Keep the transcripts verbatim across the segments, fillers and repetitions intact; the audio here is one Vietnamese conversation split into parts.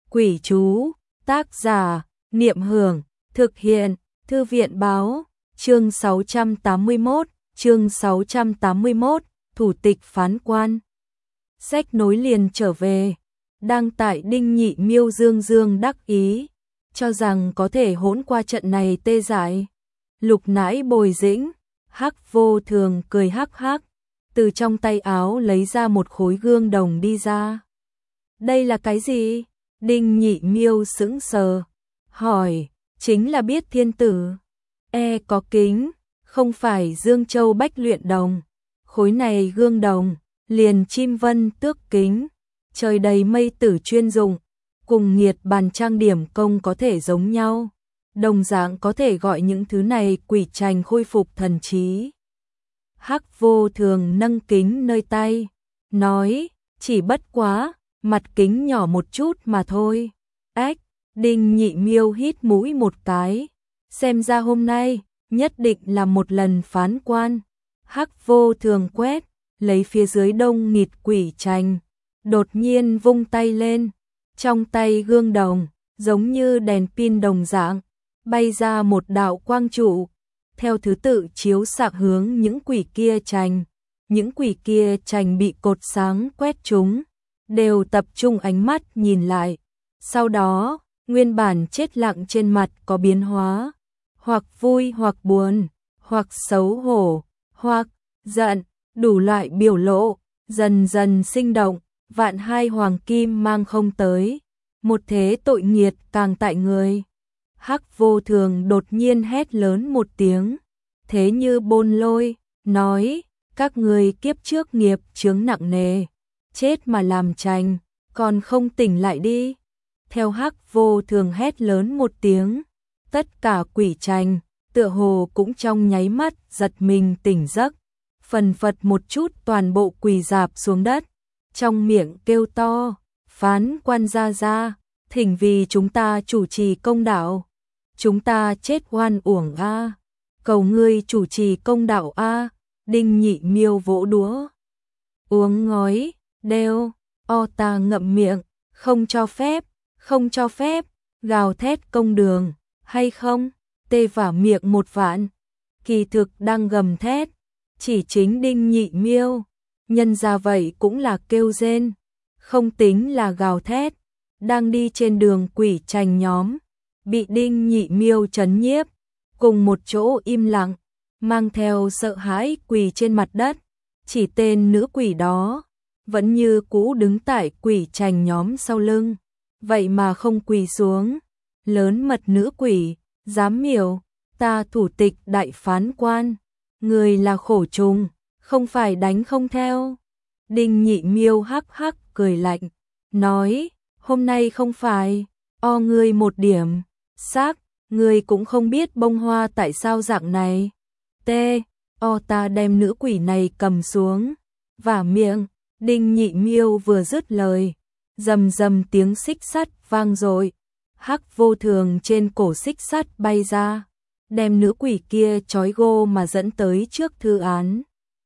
Quỷ chú, tác giả, Niệm Hưởng, thực hiện, Thư viện báo, chương sáu trăm tám mươi mốt, chương sáu trăm tám mươi mốt, thủ tịch phán quan. Sách nối liền trở về, đăng tại Đinh Nhị Miêu dương dương đắc ý, cho rằng có thể hỗn qua trận này tê dại. Lục Nãi Bồi Dĩnh, Hắc Vô Thường cười hắc hắc, từ trong tay áo lấy ra một khối gương đồng đi ra. Đây là cái gì? Đinh Nhị Miêu sững sờ, hỏi, chính là Biết Thiên Tử. E có kính, không phải Dương Châu Bách luyện đồng. Khối này gương đồng, liền chim vân tước kính, trời đầy mây tử chuyên dụng, cùng nghiệt bàn trang điểm công có thể giống nhau. Đồng dạng có thể gọi những thứ này quỷ trành khôi phục thần trí. Hắc Vô Thường nâng kính nơi tay, nói, chỉ bất quá, mặt kính nhỏ một chút mà thôi. Ách, Đinh Nhị Miêu hít mũi một cái, xem ra hôm nay, nhất định là một lần phán quan. Hắc Vô Thường quét, lấy phía dưới đông nghịt quỷ trành, đột nhiên vung tay lên, trong tay gương đồng, giống như đèn pin đồng dạng, bay ra một đạo quang trụ, theo thứ tự chiếu xạ hướng những quỷ kia trành. Những quỷ kia trành bị cột sáng quét trúng, đều tập trung ánh mắt nhìn lại. Sau đó, nguyên bản chết lặng trên mặt có biến hóa, hoặc vui hoặc buồn, hoặc xấu hổ, hoặc giận, đủ loại biểu lộ, dần dần sinh động. Vạn hai hoàng kim mang không tới, một thế tội nghiệt càng tại người. Hắc Vô Thường đột nhiên hét lớn một tiếng, thế như bôn lôi, nói, các người kiếp trước nghiệp chướng nặng nề, chết mà làm trành, còn không tỉnh lại đi. Theo Hắc Vô Thường hét lớn một tiếng, tất cả quỷ trành, tựa hồ cũng trong nháy mắt giật mình tỉnh giấc, phần phật một chút toàn bộ quỳ rạp xuống đất, trong miệng kêu to, phán quan gia gia, thỉnh vì chúng ta chủ trì công đạo. Chúng ta chết oan uổng a, cầu ngươi chủ trì công đạo a. Đinh Nhị Miêu vỗ đũa, uống ngói, đeo, o ta ngậm miệng, không cho phép, không cho phép, gào thét công đường, hay không, tê vả miệng một vạn. Kỳ thực đang gầm thét, chỉ chính Đinh Nhị Miêu, nhân ra vậy cũng là kêu rên, không tính là gào thét, đang đi trên đường quỷ trành nhóm, bị Đinh Nhị Miêu trấn nhiếp, cùng một chỗ im lặng, mang theo sợ hãi quỳ trên mặt đất, chỉ tên nữ quỷ đó, vẫn như cũ đứng tại quỷ trành nhóm sau lưng, vậy mà không quỳ xuống. Lớn mật nữ quỷ, dám miểu, ta thủ tịch đại phán quan, người là khổ trùng, không phải đánh không theo. Đinh Nhị Miêu hắc hắc cười lạnh, nói, hôm nay không phải, o ngươi một điểm, xác, ngươi cũng không biết bông hoa tại sao dạng này. T, o ta đem nữ quỷ này cầm xuống, vả miệng. Đinh Nhị Miêu vừa dứt lời, rầm rầm tiếng xích sắt vang dội, Hắc Vô Thường trên cổ xích sắt bay ra, đem nữ quỷ kia trói gô mà dẫn tới trước thư án.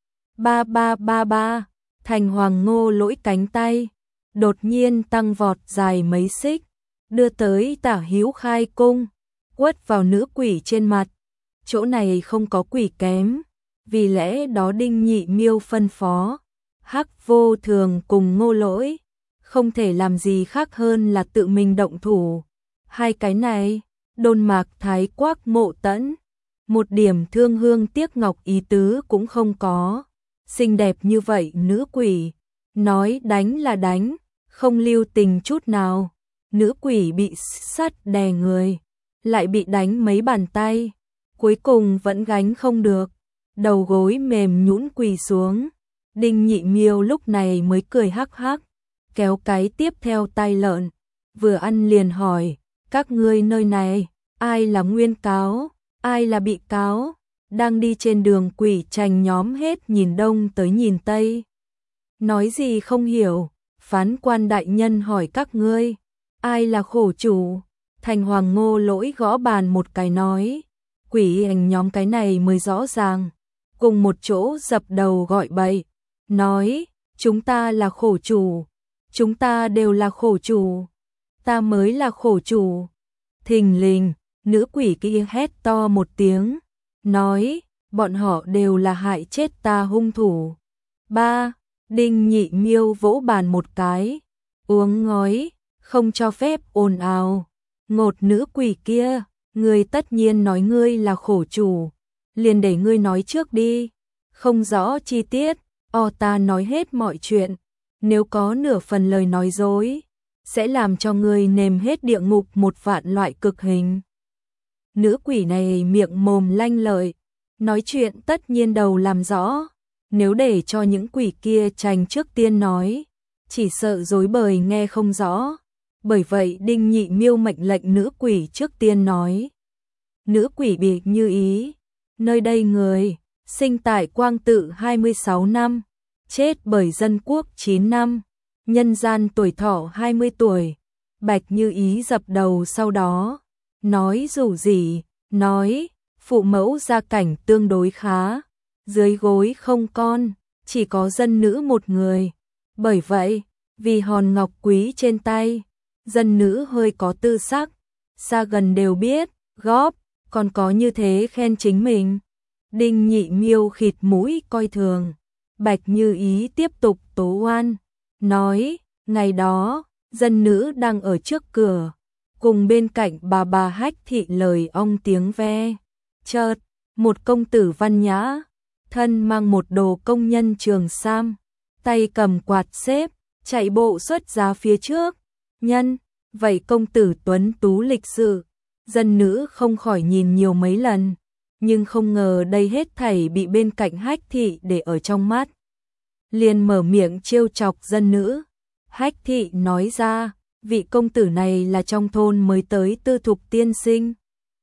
Ba ba ba ba, Thành Hoàng Ngô lỗi cánh tay, đột nhiên tăng vọt dài mấy xích, đưa tới Tả Hữu Khai cung, quất vào nữ quỷ trên mặt. Chỗ này không có quỷ kém, vì lẽ đó Đinh Nhị Miêu phân phó, Hắc Vô Thường cùng Ngô lỗi, không thể làm gì khác hơn là tự mình động thủ. Hai cái này, Đôn Mạc Thái Quác Mộ Tẫn, một điểm thương hương tiếc ngọc ý tứ cũng không có. Xinh đẹp như vậy nữ quỷ, nói đánh là đánh, không lưu tình chút nào. Nữ quỷ bị sắt đè người, lại bị đánh mấy bàn tay, cuối cùng vẫn gánh không được, đầu gối mềm nhũn quỳ xuống. Đinh Nhị Miêu lúc này mới cười hắc hắc, kéo cái tiếp theo tay lợn, vừa ăn liền hỏi, các ngươi nơi này, ai là nguyên cáo, ai là bị cáo? Đang đi trên đường quỷ trành nhóm hết nhìn đông tới nhìn tây. Nói gì không hiểu, phán quan đại nhân hỏi các ngươi, ai là khổ chủ? Thành Hoàng Ngô lỗi gõ bàn một cái nói, quỷ hành nhóm cái này mới rõ ràng, cùng một chỗ dập đầu gọi bậy, nói, chúng ta là khổ chủ, chúng ta đều là khổ chủ. ta mới là khổ chủ. Thình lình, nữ quỷ kia hét to một tiếng, nói, bọn họ đều là hại chết ta hung thủ. Ba, Đinh Nhị Miêu vỗ bàn một cái, uống ngói, không cho phép ồn ào. Ngột nữ quỷ kia, ngươi tất nhiên nói ngươi là khổ chủ, liền để ngươi nói trước đi, không rõ chi tiết, o ta nói hết mọi chuyện, nếu có nửa phần lời nói dối, sẽ làm cho ngươi nếm hết địa ngục một vạn loại cực hình. Nữ quỷ này miệng mồm lanh lợi, nói chuyện tất nhiên đầu làm rõ, nếu để cho những quỷ kia tranh trước tiên nói, chỉ sợ rối bời nghe không rõ. Bởi vậy Đinh Nhị Miêu mệnh lệnh nữ quỷ trước tiên nói. Nữ quỷ bị như ý, nơi đây người, sinh tại Quang Tự hai mươi sáu năm, chết bởi dân quốc chín năm, nhân gian tuổi thọ hai mươi tuổi. Bạch Như Ý dập đầu sau đó, nói dù gì, nói, phụ mẫu gia cảnh tương đối khá, dưới gối không con, chỉ có dân nữ một người. Bởi vậy, vì hòn ngọc quý trên tay, dân nữ hơi có tư sắc, xa gần đều biết, góp, còn có như thế khen chính mình. Đinh Nhị Miêu khịt mũi coi thường, Bạch Như Ý tiếp tục tố oan, nói, ngày đó, dân nữ đang ở trước cửa, cùng bên cạnh bà bà Hách Thị lời ong tiếng ve, chợt, một công tử văn nhã, thân mang một đồ công nhân trường sam, tay cầm quạt xếp, chạy bộ xuất ra phía trước. Nhân, vậy công tử tuấn tú lịch sự, dân nữ không khỏi nhìn nhiều mấy lần, nhưng không ngờ đây hết thảy bị bên cạnh Hách Thị để ở trong mắt. Liền mở miệng trêu chọc dân nữ. Hách Thị nói ra, vị công tử này là trong thôn mới tới Tư Thục tiên sinh,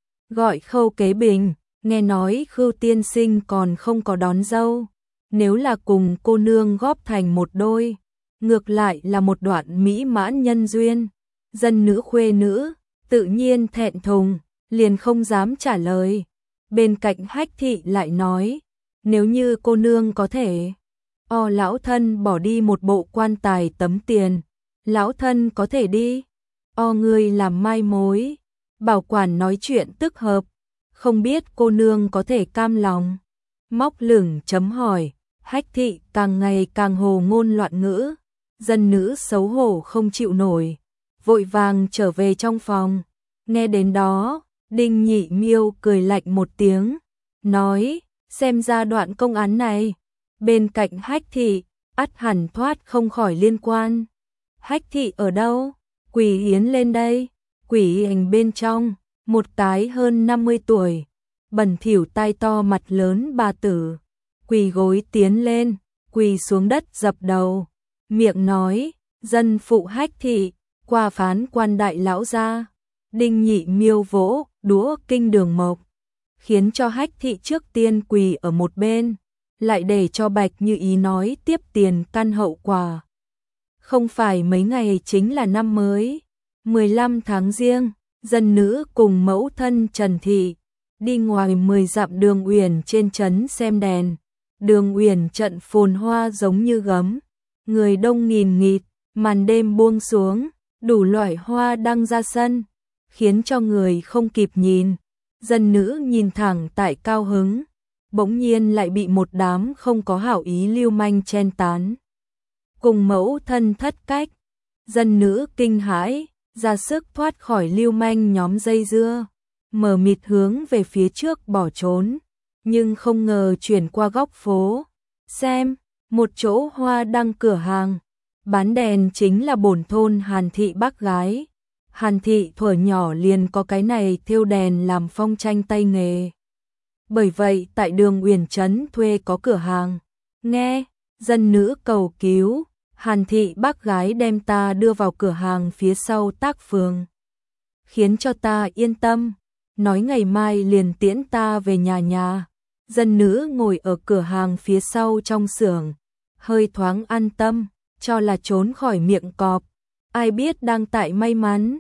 gọi Khâu Kế Bình, nghe nói Khưu tiên sinh còn không có đón dâu, nếu là cùng cô nương góp thành một đôi, ngược lại là một đoạn mỹ mãn nhân duyên. Dân nữ khuê nữ, tự nhiên thẹn thùng, liền không dám trả lời. Bên cạnh Hách Thị lại nói, nếu như cô nương có thể, o lão thân bỏ đi một bộ quan tài tấm tiền, lão thân có thể đi, o người làm mai mối, bảo quản nói chuyện tức hợp, không biết cô nương có thể cam lòng. Móc lửng chấm hỏi, Hách Thị càng ngày càng hồ ngôn loạn ngữ, dân nữ xấu hổ không chịu nổi, vội vàng trở về trong phòng. Nghe đến đó, Đinh Nhị Miêu cười lạnh một tiếng, nói, xem ra đoạn công án này, bên cạnh Hách Thị, ắt hẳn thoát không khỏi liên quan. Hách Thị ở đâu? Quỷ Yến lên đây. Quỷ Hành bên trong, một cái hơn năm mươi tuổi, bẩn thỉu tai to mặt lớn bà tử, quỳ gối tiến lên, quỳ xuống đất dập đầu, miệng nói, dân phụ Hách Thị, qua phán quan đại lão gia. Đinh Nhị Miêu vỗ đũa kinh đường mộc, khiến cho Hách Thị trước tiên quỳ ở một bên, lại để cho Bạch Như Ý nói tiếp tiền căn hậu quả. Không phải mấy ngày chính là năm mới, mười lăm tháng Giêng, dân nữ cùng mẫu thân Trần Thị đi ngoài mười dặm Đường Uyển trên trấn xem đèn. Đường Uyển trận phồn hoa giống như gấm, người đông nghìn nghịt, màn đêm buông xuống, đủ loại hoa đăng ra sân, khiến cho người không kịp nhìn. Dân nữ nhìn thẳng tại cao hứng, bỗng nhiên lại bị một đám không có hảo ý lưu manh chen tán. Cùng mẫu thân thất cách, dân nữ kinh hãi, ra sức thoát khỏi lưu manh nhóm dây dưa, mờ mịt hướng về phía trước bỏ trốn, nhưng không ngờ chuyển qua góc phố, xem, một chỗ hoa đăng cửa hàng, bán đèn chính là bổn thôn Hàn Thị bác gái. Hàn Thị thuở nhỏ liền có cái này thêu đèn làm phong tranh tay nghề. Bởi vậy tại Đường Uyển trấn thuê có cửa hàng. Nghe, dân nữ cầu cứu, Hàn Thị bác gái đem ta đưa vào cửa hàng phía sau tác phường, khiến cho ta yên tâm, nói ngày mai liền tiễn ta về nhà nhà. Dân nữ ngồi ở cửa hàng phía sau trong xưởng, hơi thoáng an tâm, cho là trốn khỏi miệng cọp. Ai biết đang tại may mắn.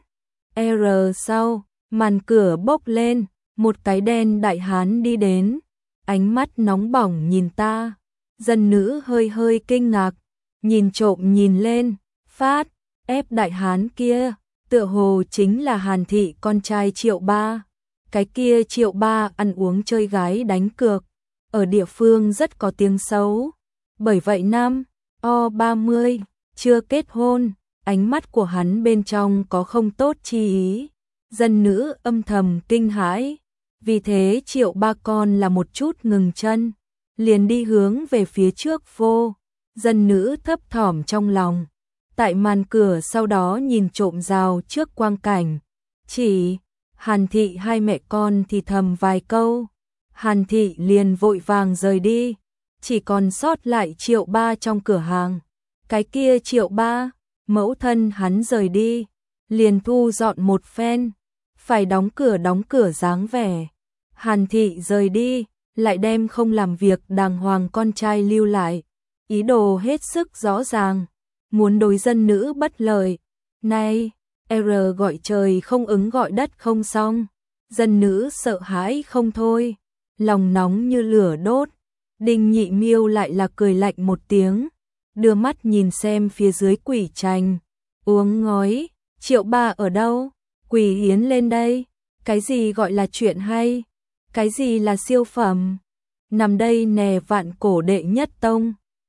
R sau, màn cửa bốc lên, một cái đen đại hán đi đến, ánh mắt nóng bỏng nhìn ta. Dân nữ hơi hơi kinh ngạc, nhìn trộm nhìn lên, phát, ép đại hán kia, tựa hồ chính là Hàn Thị con trai Triệu Ba. Cái kia Triệu Ba ăn uống chơi gái đánh cược, ở địa phương rất có tiếng xấu. Bởi vậy năm O ba mươi, chưa kết hôn, ánh mắt của hắn bên trong có không tốt chi ý. Dân nữ âm thầm kinh hãi, vì thế Triệu Ba con là một chút ngừng chân, liền đi hướng về phía trước vô. Dân nữ thấp thỏm trong lòng, tại màn cửa sau đó nhìn trộm rào trước quang cảnh. Chỉ Hàn Thị hai mẹ con thì thầm vài câu, Hàn Thị liền vội vàng rời đi, chỉ còn sót lại Triệu Ba trong cửa hàng. Cái kia Triệu Ba, mẫu thân hắn rời đi, liền thu dọn một phen, phải đóng cửa đóng cửa dáng vẻ. Hàn Thị rời đi, lại đem không làm việc đàng hoàng con trai lưu lại, ý đồ hết sức rõ ràng, muốn đối dân nữ bất lợi. Này, R gọi trời không ứng gọi đất không xong, dân nữ sợ hãi không thôi, lòng nóng như lửa đốt. Đinh Nhị Miêu lại là cười lạnh một tiếng, đưa mắt nhìn xem phía dưới quỷ tranh, uống ngói. Triệu Ba ở đâu? Quỷ yến lên đây. Cái gì gọi là chuyện hay? Cái gì là siêu phẩm? Nằm đây nè, vạn cổ đệ nhất tông.